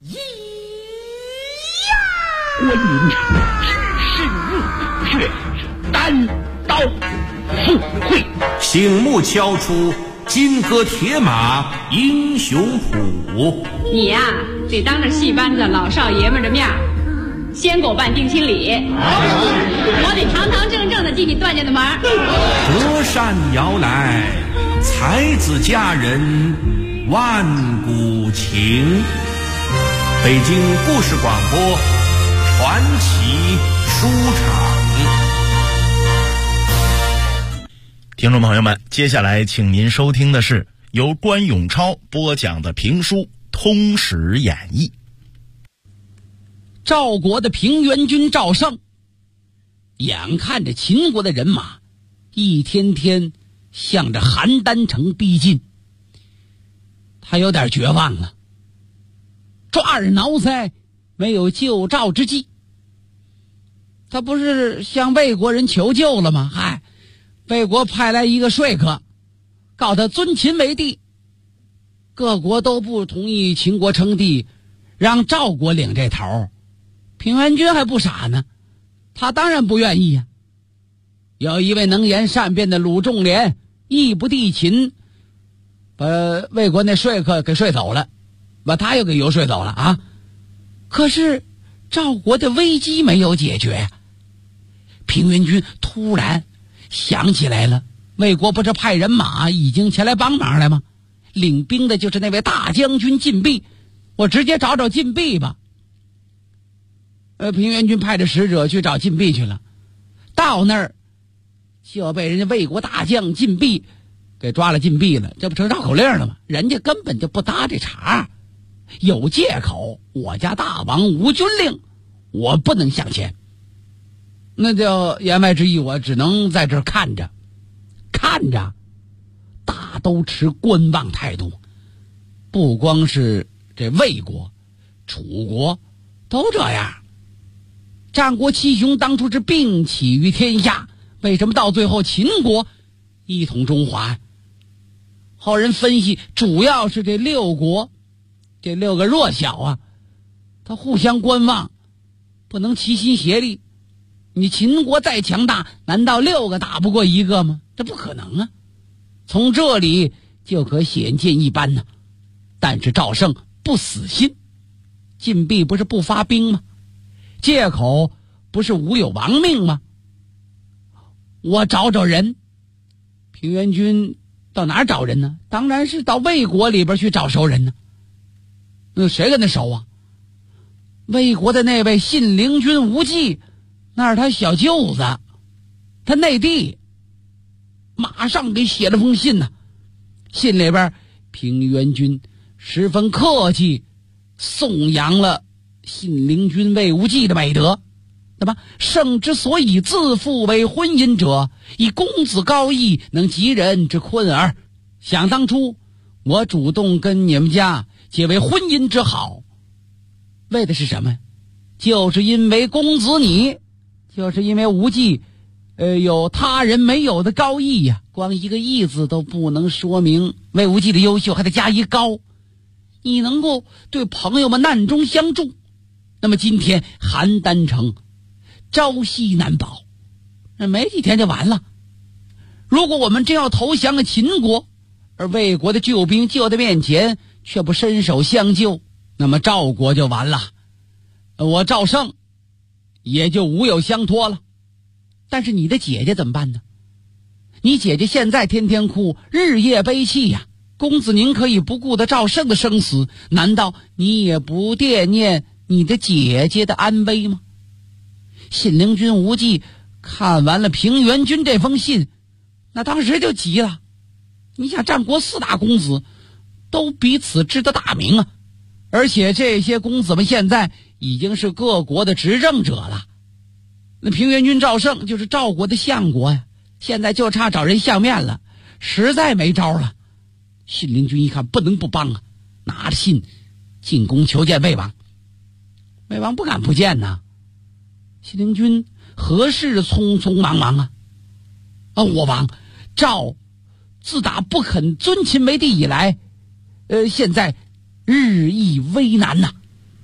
观音只是热血，单刀赴会， 醒目敲出金戈铁马英雄谱。 你呀，得当着戏班子老少爷们的面先给我办定亲礼，我得堂堂正正的进你段家的门。 隔山遥来，才子佳人万古情。北京故事广播传奇书场。 听众朋友们，接下来请您收听的是由关永超播讲的评书《通史演义》。 赵国的平原君赵胜，眼看着秦国的人马一天天向着邯郸城逼近，他有点绝望了，抓耳挠腮，没有救赵之计。他不是向魏国人求救了吗？魏国派来一个说客，告他尊秦为帝，各国都不同意秦国称帝，让赵国领这头。平原君还不傻呢，他当然不愿意呀。有一位能言善辩的鲁仲连义不帝秦，把魏国那说客给说走了，把他又给游说走了啊。可是赵国的危机没有解决呀。平原君突然想起来了，魏国不是派人马已经前来帮忙了吗？领兵的就是那位大将军晋鄙，我直接找晋鄙吧。平原君派着使者去找晋鄙去了，到那儿就被人家魏国大将晋鄙给抓了禁闭了，这不成绕口令了吗？人家根本就不搭这茬，有借口，我家大王无军令，我不能向前。那就言外之意，我只能在这儿看着，大都持观望态度。不光是这魏国，楚国都这样。战国七雄当初是并起于天下，为什么到最后秦国一统中华？后人分析，主要是这六国，这六个弱小啊，他互相观望，不能齐心协力。你秦国再强大，难道六个打不过一个吗？这不可能啊！从这里就可显见一斑呢。但是赵胜不死心，晋鄙不是不发兵吗？借口不是无有亡命吗？我找人。平原君到哪儿找人呢？当然是到魏国里边去找熟人呢。那谁跟他熟啊？魏国的那位信陵君无忌，那是他小舅子，他内弟，马上给写了封信呢。信里边平原君十分客气，颂扬了信陵君魏无忌的美德。那么圣之所以自负为婚姻者，以公子高义能及人之困耳。想当初我主动跟你们家结为婚姻之好，为的是什么？就是因为公子你，就是因为无忌有他人没有的高义呀。光一个义字都不能说明魏无忌的优秀，还得加一高。你能够对朋友们难中相助，那么今天邯郸城朝夕难保，那没几天就完了。如果我们真要投降了秦国，而魏国的救兵就在面前，却不伸手相救，那么赵国就完了，我赵胜也就无有相托了。但是你的姐姐怎么办呢？你姐姐现在天天哭，日夜悲泣呀。公子您可以不顾得赵胜的生死，难道你也不惦念你的姐姐的安危吗？信陵君无忌看完了平原君这封信，那当时就急了。你想，战国四大公子都彼此知得大名啊，而且这些公子们现在已经是各国的执政者了。那平原君赵胜就是赵国的相国呀，现在就差找人相面了，实在没招了。信陵君一看不能不帮啊，拿着信进宫求见魏王。魏王不敢不见呐。信陵君何事匆匆忙忙啊？我王，赵自打不肯尊秦为帝以来，现在日益危难呐。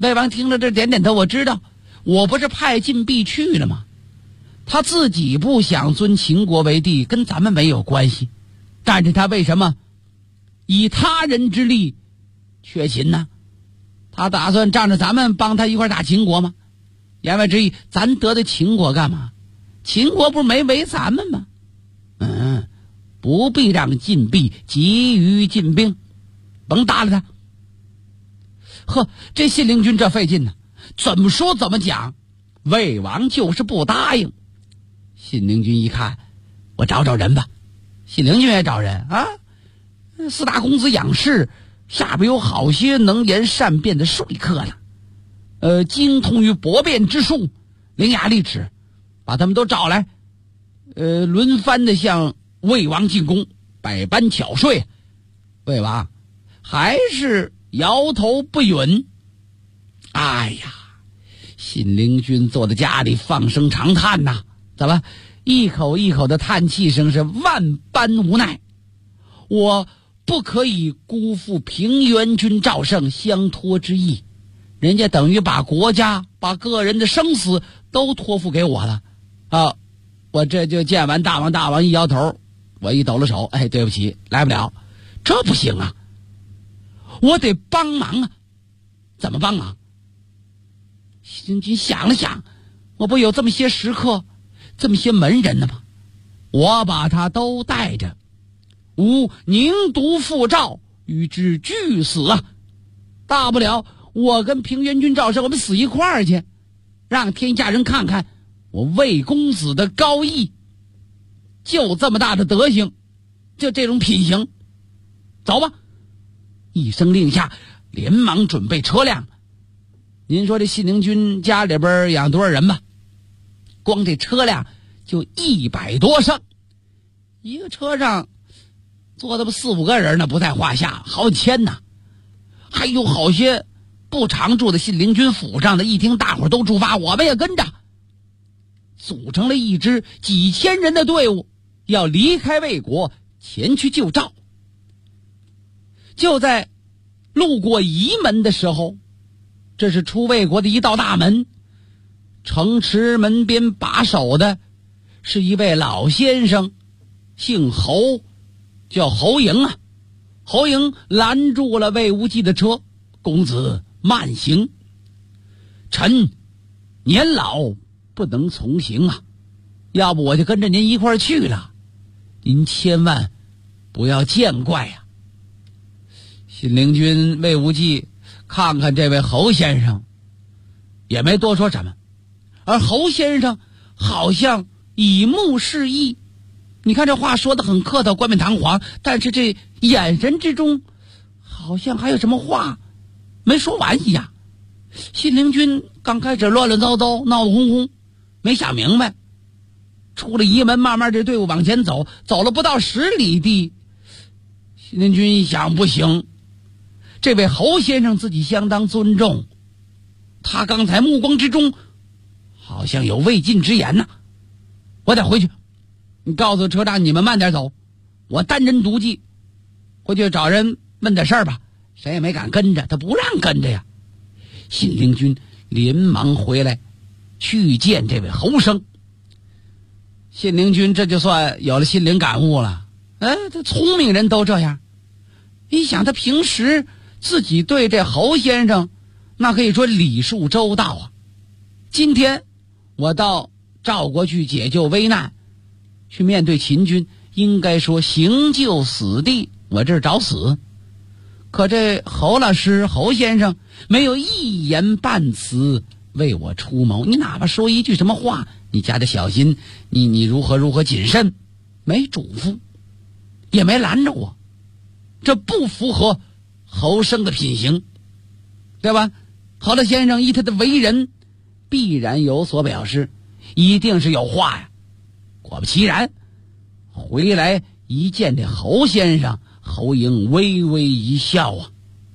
魏王听着这点点头，我知道，我不是派晋必去了吗？他自己不想尊秦国为帝，跟咱们没有关系，但是他为什么以他人之力却秦呢？他打算仗着咱们帮他一块打秦国吗？言外之意，咱得罪秦国干嘛？秦国不是没围咱们吗？不必让晋必急于进兵，甭搭理他。呵，这信陵君这费劲呢，怎么说怎么讲，魏王就是不答应。信陵君一看，我找找人吧。信陵君也找人啊，四大公子养士下边有好些能言善辩的说客了，精通于博辩之术，伶牙俐齿，把他们都找来，轮番的向魏王进攻，百般巧说。魏王还是摇头不允。哎呀，信陵君坐在家里放声长叹呐，怎么一口一口的叹气声，是万般无奈。我不可以辜负平原君赵胜相托之意，人家等于把国家把个人的生死都托付给我了啊！我这就见完大王，大王一摇头，我一抖了手，哎，对不起，来不了。这不行啊，我得帮忙啊。怎么帮忙？信陵君想了想，我不有这么些食客，这么些门人呢吗？我把他都带着，吾宁独负赵，与之俱死啊！大不了我跟平原君赵胜，我们死一块儿去，让天下人看看我魏公子的高义。就这么大的德行，就这种品行，走吧！一声令下，连忙准备车辆。您说这信陵君家里边养多少人吧？光这车辆就100多乘，一个车上坐的4、5个人呢，不在话下，好几千呢。还有好些不常住的信陵君府上的，一听大伙都出发，我们也跟着，组成了一支几千人的队伍，要离开魏国前去救赵。就在路过沂门的时候，这是出魏国的一道大门，城池门边把守的是一位老先生，姓侯，叫侯嬴啊。侯嬴拦住了魏无忌的车，公子慢行，臣年老不能从行啊，要不我就跟着您一块儿去了，您千万不要见怪啊。信陵君魏无忌看看这位侯先生，也没多说什么，而侯先生好像以目示意。你看这话说得很客套，冠冕堂皇，但是这眼神之中好像还有什么话没说完一样。信陵君刚开始乱乱糟糟，闹得哄哄，没想明白。出了沂门，慢慢这队伍往前走，走了不到10里地，信陵君一想，不行，这位侯先生自己相当尊重，他刚才目光之中好像有未尽之言呐。我得回去，你告诉车长你们慢点走，我单人独骑回去找人问点事儿吧。谁也没敢跟着，他不让跟着呀。信陵君连忙回来去见这位侯生。信陵君这就算有了心灵感悟了，这聪明人都这样。你想他平时自己对这侯先生那可以说礼数周到啊，今天我到赵国去解救危难，去面对秦军，应该说行就死地，我这是找死。可这侯老师侯先生没有一言半词为我出谋，你哪怕说一句什么话，你加点小心，你如何谨慎，没嘱咐，也没拦着我，这不符合侯生的品行，对吧？侯老先生依他的为人必然有所表示，一定是有话呀。果不其然，回来一见这侯先生，侯嬴微微一笑啊，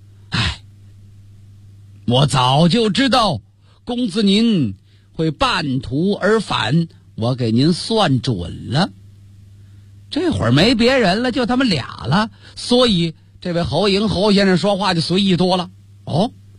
我早就知道公子您会半途而返，我给您算准了。这会儿没别人了，就他们俩了，所以这位侯嬴侯先生说话就随意多了。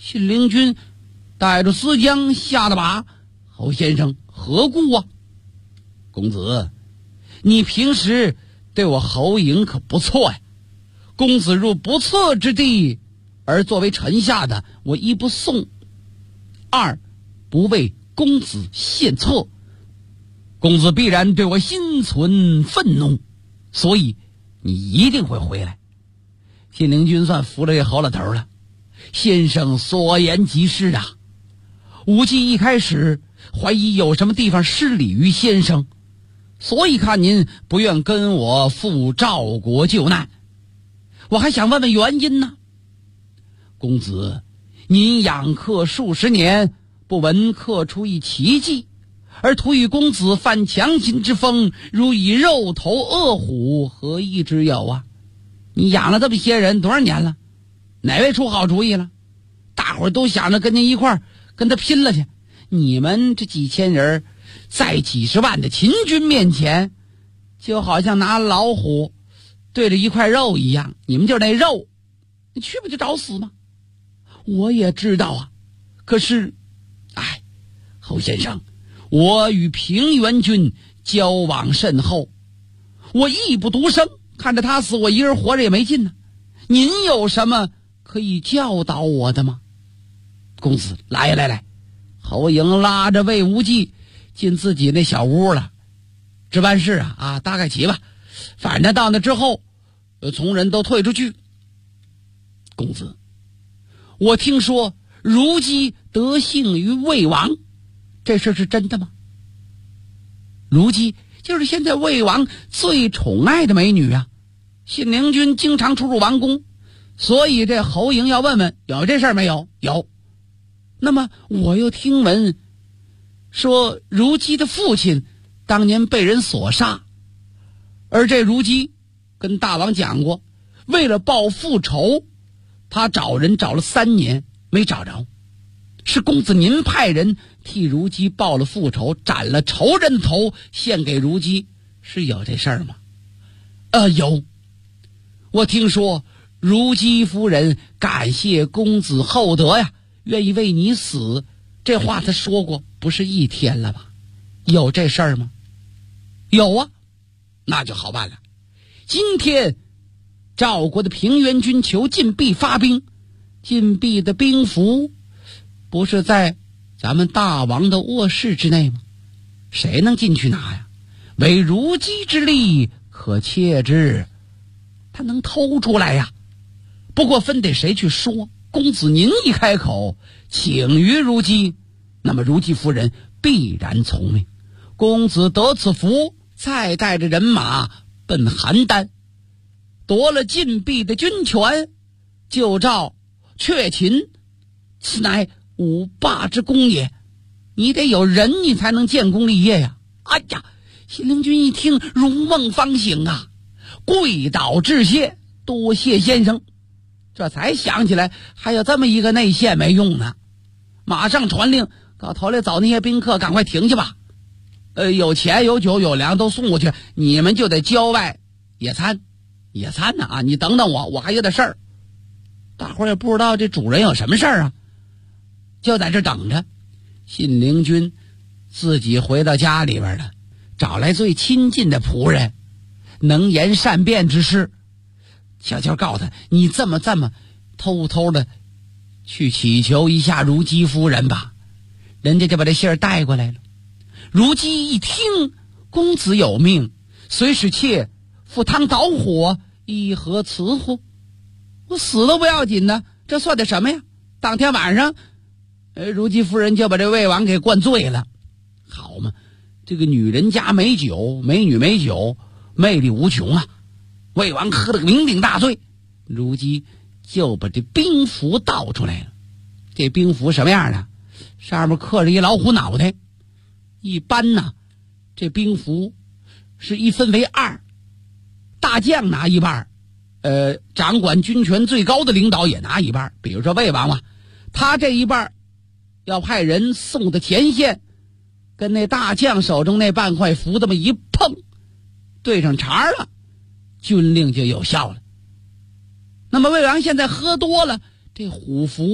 信陵君带着思江下了马，侯先生何故啊？公子，你平时对我侯嬴可不错呀。公子入不测之地，而作为臣下的，我一不送，二不为公子献策，公子必然对我心存愤怒，所以你一定会回来。信陵君算服了这侯老头了，先生所言极是啊。无忌一开始怀疑有什么地方失礼于先生，所以看您不愿跟我赴赵国救难，我还想问问原因呢。公子，您养客数十年，不闻客出一奇迹，而徒与公子犯强秦之风，如以肉头饿虎，何益之有啊？你养了这么些人多少年了，哪位出好主意了？大伙儿都想着跟您一块儿跟他拼了去，你们这几千人在几十万的秦军面前，就好像拿老虎对着一块肉一样，你们就是那肉，你去不就找死吗？我也知道啊，可是侯先生，我与平原君交往甚厚，我义不独生，看着他死，我一人活着也没劲呢。您有什么可以教导我的吗？公子，来，侯嬴拉着魏无忌进自己那小屋了，值班室啊，大概齐吧。反正到那之后，从人都退出去。公子，我听说如姬得幸于魏王，这事是真的吗？如姬就是现在魏王最宠爱的美女啊，信陵君经常出入王宫，所以这侯嬴要问问有这事儿没有？有。那么我又听闻说如姬的父亲当年被人所杀，而这如姬跟大王讲过，为了报复仇，他找人找了3年没找着，是公子您派人替如姬报了复仇，斩了仇人的头献给如姬，是有这事儿吗？有。我听说如姬夫人感谢公子厚德呀，愿意为你死，这话他说过不是1天了吧？有这事儿吗？有啊，那就好办了。今天赵国的平原君求晋鄙发兵，晋鄙的兵符不是在咱们大王的卧室之内吗？谁能进去拿呀？唯如姬之力可窃之，他能偷出来呀。不过分得谁去说，公子您一开口请于如姬，那么如姬夫人必然从命。公子得此符，再带着人马奔邯郸，夺了晋鄙的军权，就召却秦，此乃五霸之功也。你得有人，你才能建功立业呀。哎呀，信陵君一听如梦方醒啊，跪倒致谢，多谢先生。这才想起来还有这么一个内线没用呢，马上传令搞头来找那些宾客赶快停去吧。有钱有酒有粮都送过去，你们就得郊外野餐呢啊！你等等我还有点事儿。大伙儿也不知道这主人有什么事儿啊，就在这等着。信陵君自己回到家里边了，找来最亲近的仆人，能言善辩之士，悄悄告诉他，你这么偷偷的去祈求一下如姬夫人吧。人家就把这信儿带过来了。如姬一听，公子有命，虽使妾赴汤蹈火，亦何辞乎？我死都不要紧呢，这算得什么呀？当天晚上如姬夫人就把这魏王给灌醉了。好嘛，这个女人家没酒，美女没酒，魅力无穷啊。魏王喝了个酩酊大醉，如姬就把这兵符倒出来了。这兵符什么样的？上面刻着一老虎脑袋。一般呢，这兵符是一分为2，大将拿一半，掌管军权最高的领导也拿一半。比如说魏王嘛，他这一半要派人送到前线，跟那大将手中那半块符这么一碰，对上茬了，军令就有效了。那么魏王现在喝多了，这虎符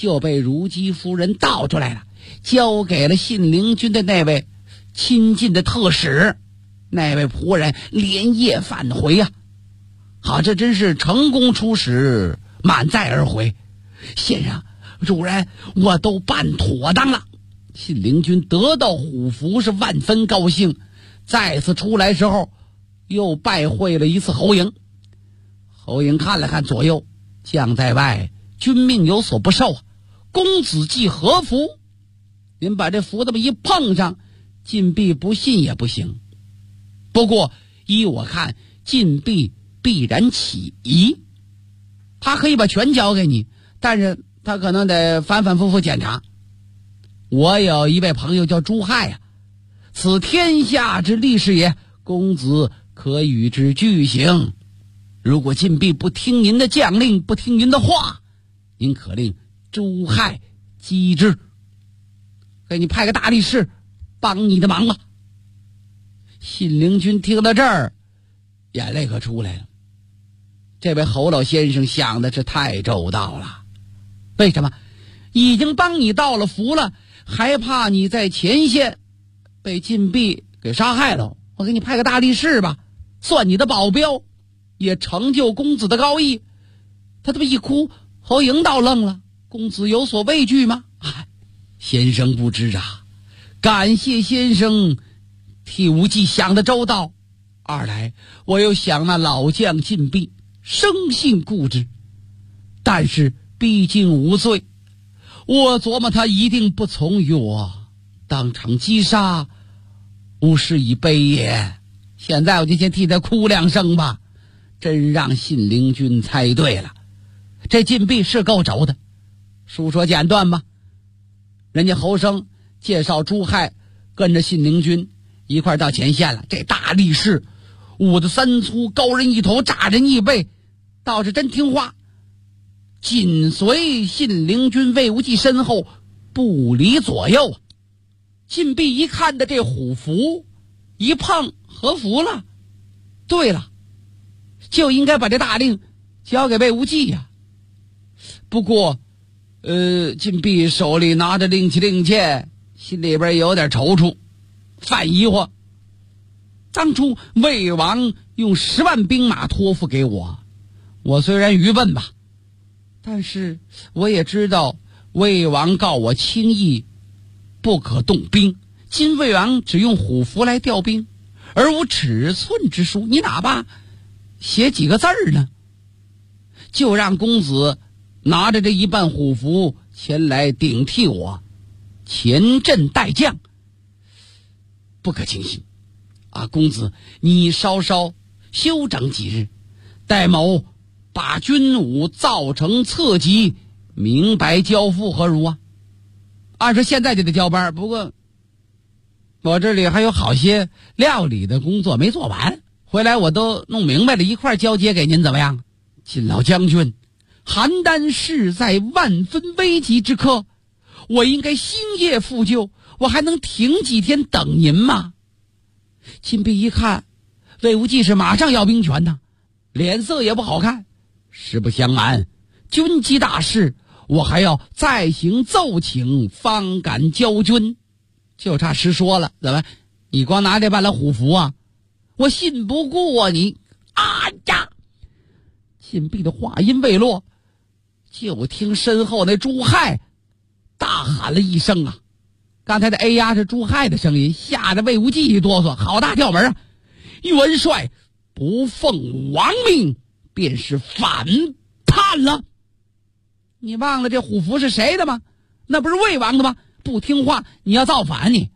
就被如姬夫人盗出来了，交给了信陵君的那位亲近的特使。那位仆人连夜返回啊，好，这真是成功出使，满载而回。先生，主人，我都办妥当了。信陵君得到虎符是万分高兴，再次出来时候又拜会了一次侯嬴。侯嬴看了看左右，将在外，君命有所不受啊，公子系何符？您把这符这么一碰上，禁闭不信也不行。不过依我看，禁闭必然起疑，他可以把全交给你，但是他可能得反反复复检查。我有一位朋友叫朱亥啊，此天下之利士也，公子可与之俱行。如果禁闭不听您的将令，不听您的话，您可令朱亥击之，给你派个大力士帮你的忙吧。信陵君听到这儿，眼泪可出来了。这位侯老先生想的是太周到了。为什么？已经帮你到了符了，还怕你在前线被禁闭给杀害了？我给你派个大力士吧，算你的保镖，也成就公子的高义。他这么一哭，侯嬴倒愣了。公子有所畏惧吗？先生不知啊，感谢先生替无忌想的周到。二来我又想那老将禁闭生性固执，但是毕竟无罪，我琢磨他一定不从于我，当场击杀，无事以悲也。现在我就先替他哭2声吧。真让信陵君猜对了，这禁闭是够轴的。书说简短吧，人家侯生介绍朱亥跟着信陵君一块到前线了。这大力士武的3粗，高人一头，炸人一背，倒是真听话，紧随信陵君魏无忌身后，不离左右。禁闭一看的这虎符，一碰合符了。对了，就应该把这大令交给魏无忌呀。不过禁闭手里拿着令箭，心里边有点踌躇，犯疑惑。当初魏王用10万兵马托付给我，我虽然愚笨吧，但是我也知道魏王告我轻易不可动兵，今魏王只用虎符来调兵，而无尺寸之书，你哪怕写几个字儿呢？就让公子拿着这一半虎符前来顶替我，前阵待将，不可轻信啊！公子，你稍稍休整几日，待某把军武造成册籍，明白交付何如啊？按说现在就得交班，不过我这里还有好些料理的工作没做完，回来我都弄明白了，一块交接给您，怎么样？晋老将军，邯郸势在万分危急之刻，我应该星夜复救，我还能停几天等您吗？禁闭一看魏无忌是马上要兵权呢，脸色也不好看。实不相瞒，军机大事，我还要再行奏请，方敢交军。就差实说了，怎么你光拿这半拉虎符啊？我信不过你啊呀！禁闭的话音未落，就听身后那朱亥大喊了一声啊！刚才的哎呀是朱亥的声音，吓得魏无忌一哆嗦，好大跳门啊！元帅不奉王命，便是反叛了。你忘了这虎符是谁的吗？那不是魏王的吗？不听话，你要造反你。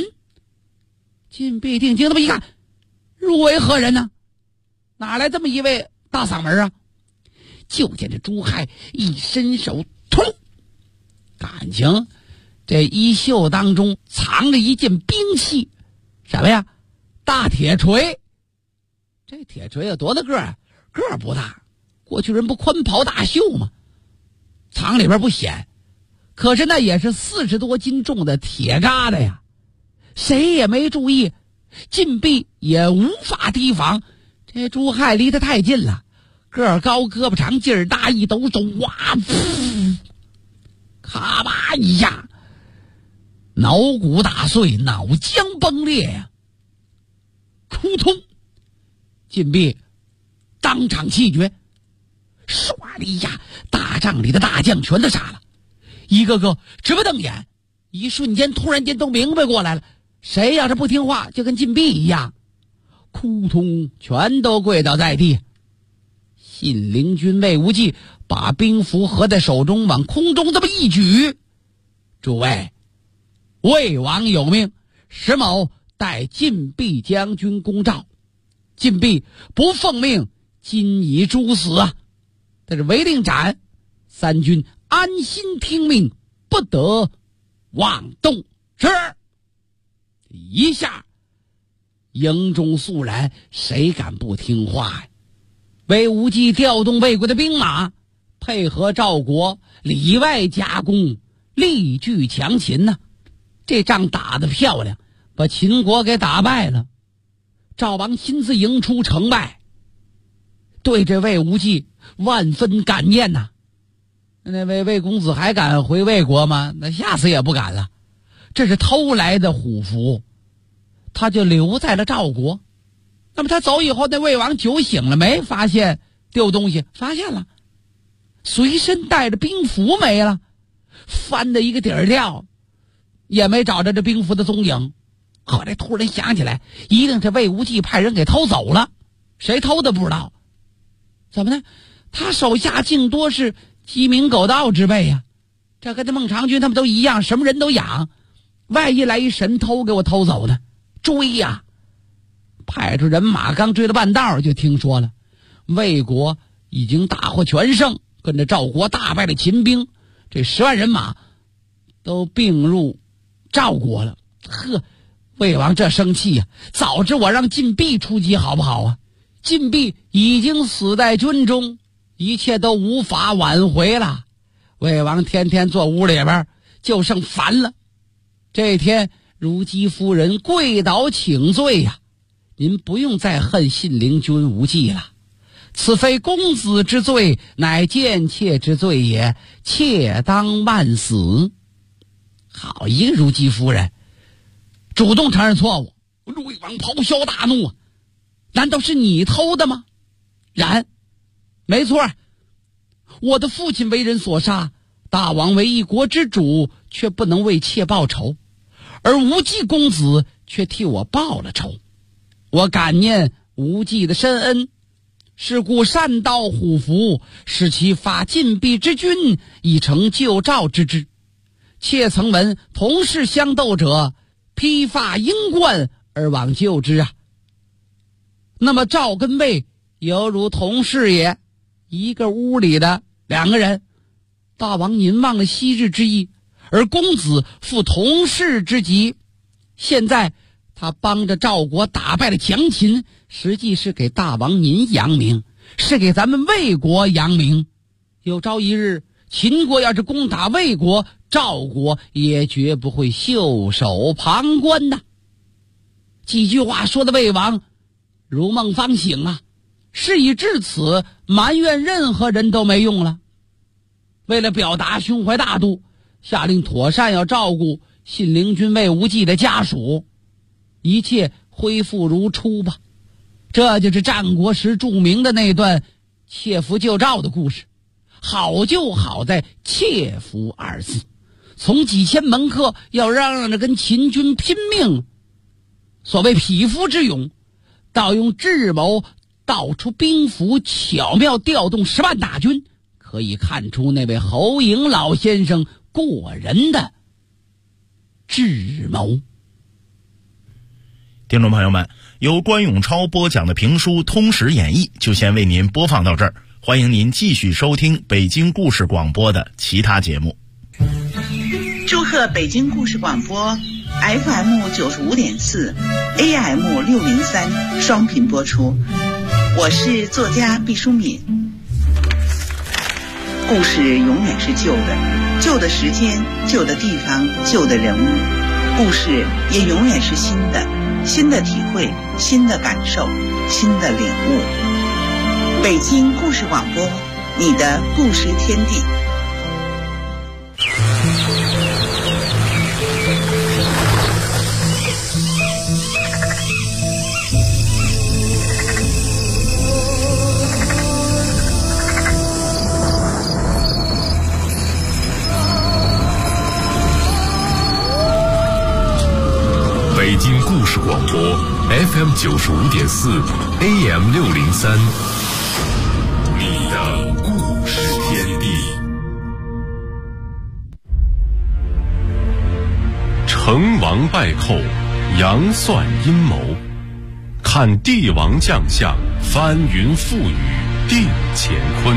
禁闭定睛这么一看，入为何人呢？哪来这么一位大嗓门啊？就见这朱亥一伸手，突，感情这衣袖当中藏着一件兵器，什么呀？大铁锤。这铁锤有多大个儿？个儿不大，过去人不宽袍大袖吗？藏里边不显，可是那也是40多斤重的铁疙瘩呀，谁也没注意，禁闭也无法提防。这朱亥离得太近了，个儿高，胳膊长，劲儿大，一抖手，哇！ 咔吧一下，脑骨打碎，脑浆崩裂呀！扑通，禁闭当场气绝，唰的一下，大帐里的大将全都傻了，一个个直不瞪眼，一瞬间突然间都明白过来了，谁要是不听话就跟禁闭一样，扑通全都跪倒在地。信陵君魏无忌把兵符合在手中，往空中这么一举，诸位，魏王有命，石某带禁闭将军公召，禁闭不奉命，今已诛死啊！但是违令斩，三军安心听命，不得妄动。是。一下营中肃然，谁敢不听话呀？魏无忌调动魏国的兵马，配合赵国里外夹攻，力拒强秦呢。这仗打得漂亮，把秦国给打败了。赵王亲自迎出城外，对这魏无忌万分感念呐。那魏公子还敢回魏国吗？那下次也不敢了。这是偷来的虎符，他就留在了赵国。那么他走以后，那魏王酒醒了没发现丢东西？发现了，随身带着兵符没了，翻的一个底儿掉，也没找着这兵符的踪影。后来突然想起来，一定是魏无忌派人给偷走了，谁偷的不知道。怎么呢？他手下竟多是鸡鸣狗盗之辈呀，这跟那孟尝君他们都一样，什么人都养，万一来一神偷给我偷走呢？追呀！派出人马刚追了半道，就听说了魏国已经大获全胜，跟着赵国大败了秦兵，这10万人马都并入赵国了。呵，魏王这生气呀，早知我让禁闭出击好不好啊？禁闭已经死在军中，一切都无法挽回了。魏王天天坐屋里边，就剩烦了。这天如姬夫人跪倒请罪呀，您不用再恨信陵君无忌了，此非公子之罪，乃贱妾之罪也，妾当万死。好一个如姬夫人，主动承认错误。魏王咆哮大怒啊，难道是你偷的吗？然，没错，我的父亲为人所杀，大王为一国之主，却不能为妾报仇，而无忌公子却替我报了仇。我感念无忌的深恩，是故善盗虎符，使其发禁闭之君，以成救赵之志。妾曾闻同是相斗者，披发缨冠而往救之啊。那么赵跟魏犹如同事也，一个屋里的两个人。大王您忘了昔日之意，而公子负同事之急，现在他帮着赵国打败了强秦，实际是给大王您扬名，是给咱们魏国扬名。有朝一日秦国要是攻打魏国，赵国也绝不会袖手旁观呐。几句话说的魏王如梦方醒啊，事已至此，埋怨任何人都没用了。为了表达胸怀大度，下令妥善要照顾信陵君魏无忌的家属，一切恢复如初吧。这就是战国时著名的那段切符救赵的故事。好就好在切符二字，从几千门客要嚷嚷着跟秦军拼命，所谓匹夫之勇，到用智谋导出兵符，巧妙调动10万大军，可以看出那位侯嬴老先生过人的智谋。 听众朋友们，由关永超播讲的评书《通史演义》就先为您播放到这儿，欢迎您继续收听北京故事广播的其他节目。 祝贺北京故事广播 FM 95.4 AM 603双频播出，我是作家毕淑敏。故事永远是旧的，旧的时间，旧的地方，旧的人物，故事也永远是新的，新的体会，新的感受，新的领悟。北京故事广播，你的故事天地。 FM 95.4 AM 603，你的故事天地。成王败寇，杨算阴谋，看帝王将相，翻云覆雨，定乾坤。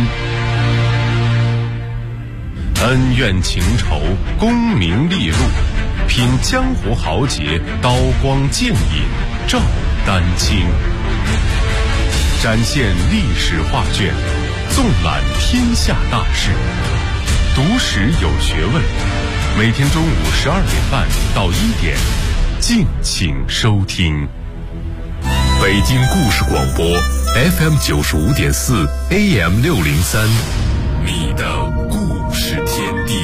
恩怨情仇，功名利禄，品江湖豪杰，刀光剑影，照丹青。展现历史画卷，纵览天下大事，读史有学问。每天中午12点半到1点，敬请收听。北京故事广播 FM 95.4 AM 603，你的故事天地。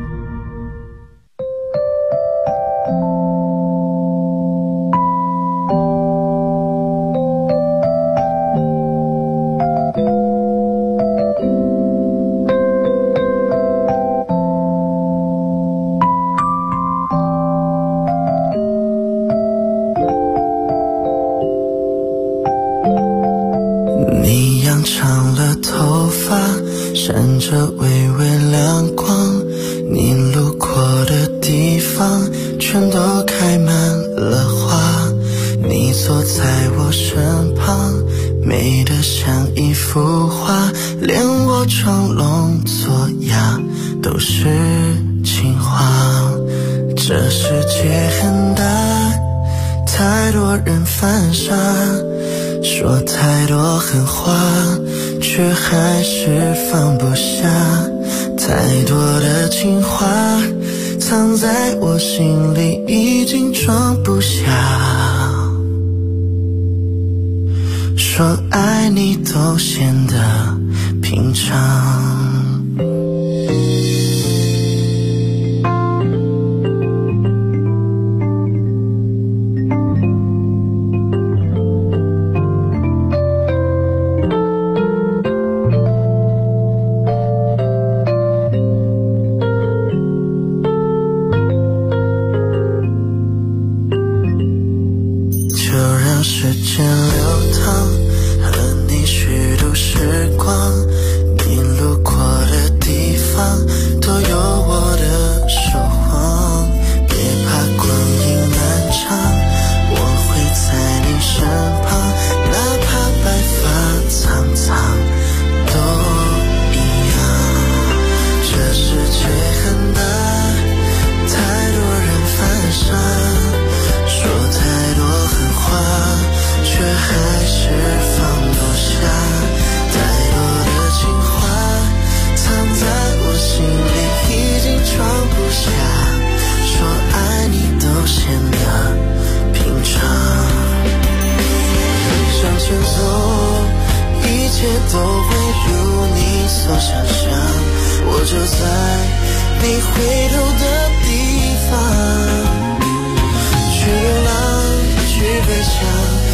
闪着微微亮光，你路过的地方全都开满了花，你坐在我身旁，美得像一幅画，连我装聋作哑都是情话。这世界很大，太多人犯傻，说太多狠话，却还是放不下，太多的情话藏在我心里，已经装不下。说爱你都显得平常。时间流淌，和你虚度时光，你路过的地方都有我的守望。别怕光阴漫长，我会在你身旁，哪怕白发苍苍都一样。这世界很大，太多人犯傻，说太多狠话，却还是放不下，太多的情话藏在我心里，已经装不下。说爱你都显得平常，向前走，一切都会如你所想象，我就在你回头的地方，去流浪，去飞翔，